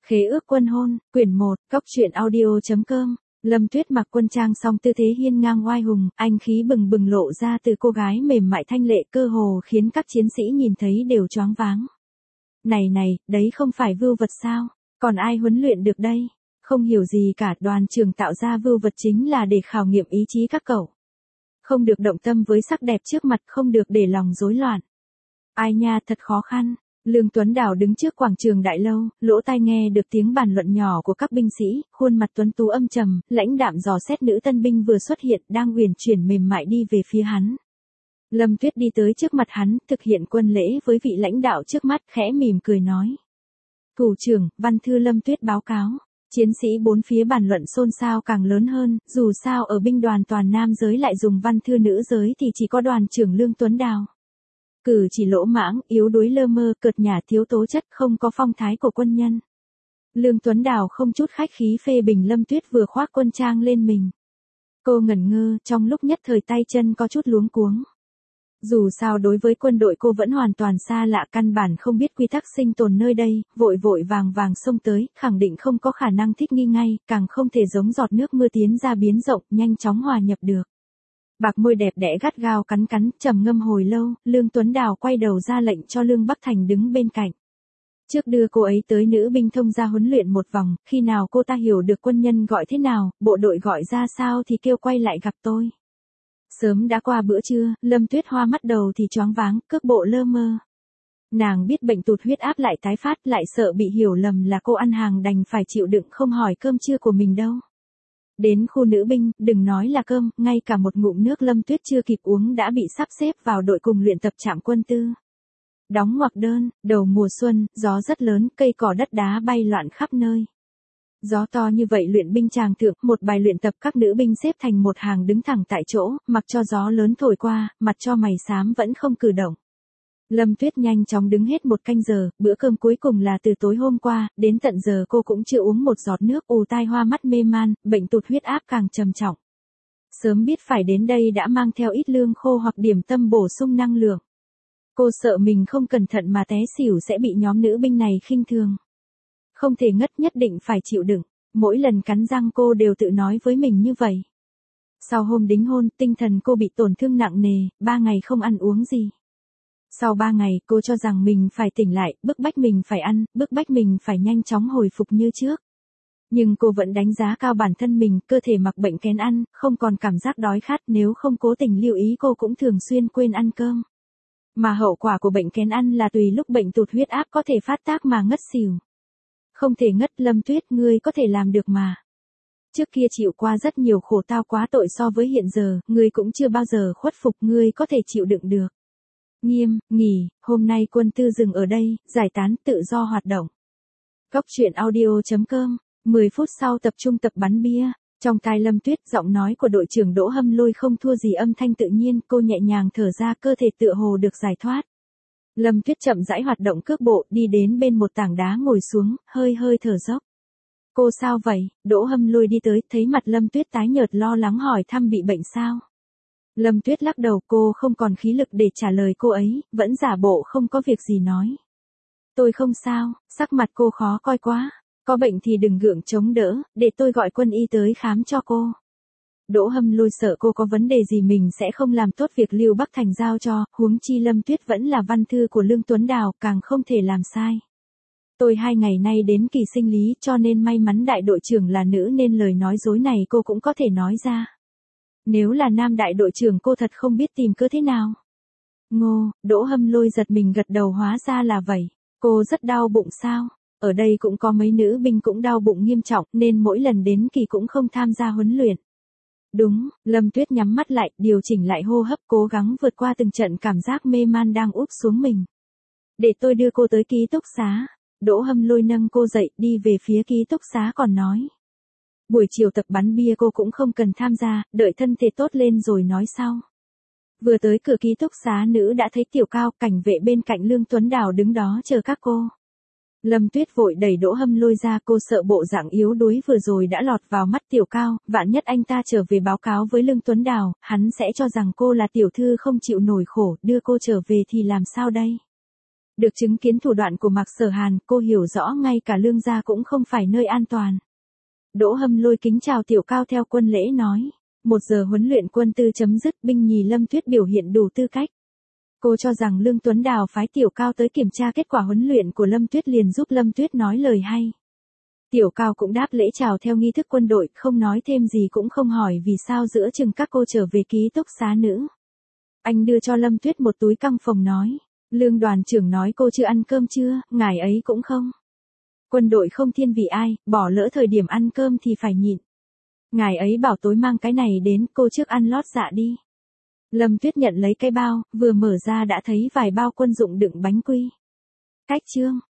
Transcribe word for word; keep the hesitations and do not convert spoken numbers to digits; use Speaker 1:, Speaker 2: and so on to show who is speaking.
Speaker 1: Khế ước quân hôn, quyển một, cóc truyện audio.com. Lâm Tuyết mặc quân trang song tư thế hiên ngang oai hùng, anh khí bừng bừng lộ ra từ cô gái mềm mại thanh lệ cơ hồ khiến các chiến sĩ nhìn thấy đều choáng váng. Này này, đấy không phải vưu vật sao? Còn ai huấn luyện được đây? Không hiểu gì cả, đoàn trưởng tạo ra vưu vật chính là để khảo nghiệm ý chí các cậu. Không được động tâm với sắc đẹp trước mặt, không được để lòng rối loạn. Ai nha, thật khó khăn. Lương Tuấn Đào đứng trước quảng trường đại lâu, lỗ tai nghe được tiếng bàn luận nhỏ của các binh sĩ, khuôn mặt tuấn tú âm trầm, lãnh đạm dò xét nữ tân binh vừa xuất hiện, đang uyển chuyển mềm mại đi về phía hắn. Lâm Tuyết đi tới trước mặt hắn, thực hiện quân lễ với vị lãnh đạo trước mắt, khẽ mỉm cười nói. Thủ trưởng, văn thư Lâm Tuyết báo cáo. Chiến sĩ bốn phía bàn luận xôn xao càng lớn hơn, dù sao ở binh đoàn toàn nam giới lại dùng văn thư nữ giới thì chỉ có đoàn trưởng Lương Tuấn Đào. Cử chỉ lỗ mãng, yếu đuối lơ mơ, cợt nhả thiếu tố chất, không có phong thái của quân nhân. Lương Tuấn Đào không chút khách khí phê bình Lâm Tuyết vừa khoác quân trang lên mình. Cô ngẩn ngơ, trong lúc nhất thời tay chân có chút luống cuống. Dù sao đối với quân đội cô vẫn hoàn toàn xa lạ, căn bản không biết quy tắc sinh tồn nơi đây, vội vội vàng vàng xông tới, khẳng định không có khả năng thích nghi ngay, càng không thể giống giọt nước mưa tiến ra biến rộng, nhanh chóng hòa nhập được. Bạc môi đẹp đẽ gắt gao cắn cắn, trầm ngâm hồi lâu, Lương Tuấn Đào quay đầu ra lệnh cho Lương Bắc Thành đứng bên cạnh. Trước đưa cô ấy tới nữ binh thông ra huấn luyện một vòng, khi nào cô ta hiểu được quân nhân gọi thế nào, bộ đội gọi ra sao thì kêu quay lại gặp tôi. Sớm đã qua bữa trưa, Lâm Tuyết Hoa mắt đầu thì choáng váng, cước bộ lơ mơ. Nàng biết bệnh tụt huyết áp lại tái phát, lại sợ bị hiểu lầm là cô ăn hàng đành phải chịu đựng không hỏi cơm trưa của mình đâu. Đến khu nữ binh, đừng nói là cơm, ngay cả một ngụm nước Lâm Tuyết chưa kịp uống đã bị sắp xếp vào đội cùng luyện tập trạm quân tư. Đóng ngoặc đơn, đầu mùa xuân, gió rất lớn, cây cỏ đất đá bay loạn khắp nơi. Gió to như vậy luyện binh tràng thượng, một bài luyện tập các nữ binh xếp thành một hàng đứng thẳng tại chỗ, mặc cho gió lớn thổi qua, mặt cho mày xám vẫn không cử động. Lâm Tuyết nhanh chóng đứng hết một canh giờ, bữa cơm cuối cùng là từ tối hôm qua, đến tận giờ cô cũng chưa uống một giọt nước, ù tai hoa mắt mê man, bệnh tụt huyết áp càng trầm trọng. Sớm biết phải đến đây đã mang theo ít lương khô hoặc điểm tâm bổ sung năng lượng. Cô sợ mình không cẩn thận mà té xỉu sẽ bị nhóm nữ binh này khinh thường. Không thể ngất, nhất định phải chịu đựng, mỗi lần cắn răng cô đều tự nói với mình như vậy. Sau hôm đính hôn, tinh thần cô bị tổn thương nặng nề, ba ngày không ăn uống gì. Sau ba ngày, cô cho rằng mình phải tỉnh lại, bức bách mình phải ăn, bức bách mình phải nhanh chóng hồi phục như trước. Nhưng cô vẫn đánh giá cao bản thân mình, cơ thể mặc bệnh kén ăn, không còn cảm giác đói khát, nếu không cố tình lưu ý cô cũng thường xuyên quên ăn cơm. Mà hậu quả của bệnh kén ăn là tùy lúc bệnh tụt huyết áp có thể phát tác mà ngất xỉu. Không thể ngất, Lâm Tuyết, ngươi có thể làm được mà. Trước kia chịu qua rất nhiều khổ tao quá tội so với hiện giờ, ngươi cũng chưa bao giờ khuất phục, ngươi có thể chịu đựng được. Nghiêm, nghỉ, hôm nay quân tư dừng ở đây, giải tán, tự do hoạt động. Cóc truyện audio.com, mười phút sau tập trung tập bắn bia, trong tai Lâm Tuyết giọng nói của đội trưởng Đỗ Hâm Lôi không thua gì âm thanh tự nhiên, cô nhẹ nhàng thở ra, cơ thể tựa hồ được giải thoát. Lâm Tuyết chậm rãi hoạt động cước bộ, đi đến bên một tảng đá ngồi xuống, hơi hơi thở dốc. Cô sao vậy? Đỗ Hâm Lôi đi tới, thấy mặt Lâm Tuyết tái nhợt lo lắng hỏi thăm bị bệnh sao? Lâm Tuyết lắc đầu, cô không còn khí lực để trả lời cô ấy, vẫn giả bộ không có việc gì nói. Tôi không sao, sắc mặt cô khó coi quá, có bệnh thì đừng gượng chống đỡ, để tôi gọi quân y tới khám cho cô. Đỗ Hâm Lôi sợ cô có vấn đề gì mình sẽ không làm tốt việc Lưu Bắc Thành giao cho, huống chi Lâm Tuyết vẫn là văn thư của Lương Tuấn Đào, càng không thể làm sai. Tôi hai ngày nay đến kỳ sinh lý cho nên may mắn đại đội trưởng là nữ nên lời nói dối này cô cũng có thể nói ra. Nếu là nam đại đội trưởng cô thật không biết tìm cớ thế nào. Ngô, Đỗ Hâm Lôi giật mình gật đầu, hóa ra là vậy. Cô rất đau bụng sao? Ở đây cũng có mấy nữ binh cũng đau bụng nghiêm trọng nên mỗi lần đến kỳ cũng không tham gia huấn luyện. Đúng, Lâm Tuyết nhắm mắt lại, điều chỉnh lại hô hấp, cố gắng vượt qua từng trận cảm giác mê man đang úp xuống mình. Để tôi đưa cô tới ký túc xá. Đỗ Hâm Lôi nâng cô dậy, đi về phía ký túc xá còn nói. Buổi chiều tập bắn bia cô cũng không cần tham gia, đợi thân thể tốt lên rồi nói sau. Vừa tới cửa ký túc xá nữ đã thấy Tiểu Cao, cảnh vệ bên cạnh Lương Tuấn Đào đứng đó chờ các cô. Lâm Tuyết vội đẩy Đỗ Hâm Lôi ra, cô sợ bộ dạng yếu đuối vừa rồi đã lọt vào mắt Tiểu Cao, vạn nhất anh ta trở về báo cáo với Lương Tuấn Đào, hắn sẽ cho rằng cô là tiểu thư không chịu nổi khổ, đưa cô trở về thì làm sao đây? Được chứng kiến thủ đoạn của Mạc Sở Hàn, cô hiểu rõ ngay cả Lương gia cũng không phải nơi an toàn. Đỗ Hâm Lôi kính chào Tiểu Cao theo quân lễ nói. Một giờ huấn luyện quân tư chấm dứt, binh nhì Lâm Tuyết biểu hiện đủ tư cách. Cô cho rằng Lương Tuấn Đào phái Tiểu Cao tới kiểm tra kết quả huấn luyện của Lâm Tuyết liền giúp Lâm Tuyết nói lời hay. Tiểu Cao cũng đáp lễ chào theo nghi thức quân đội, không nói thêm gì cũng không hỏi vì sao giữa chừng các cô trở về ký túc xá nữ. Anh đưa cho Lâm Tuyết một túi căng phồng nói. Lương đoàn trưởng nói cô chưa ăn cơm chưa, ngài ấy cũng không. Quân đội không thiên vị ai, bỏ lỡ thời điểm ăn cơm thì phải nhịn. Ngài ấy bảo tối mang cái này đến, cô trước ăn lót dạ đi. Lâm Tuyết nhận lấy cái bao, vừa mở ra đã thấy vài bao quân dụng đựng bánh quy. Cách chương.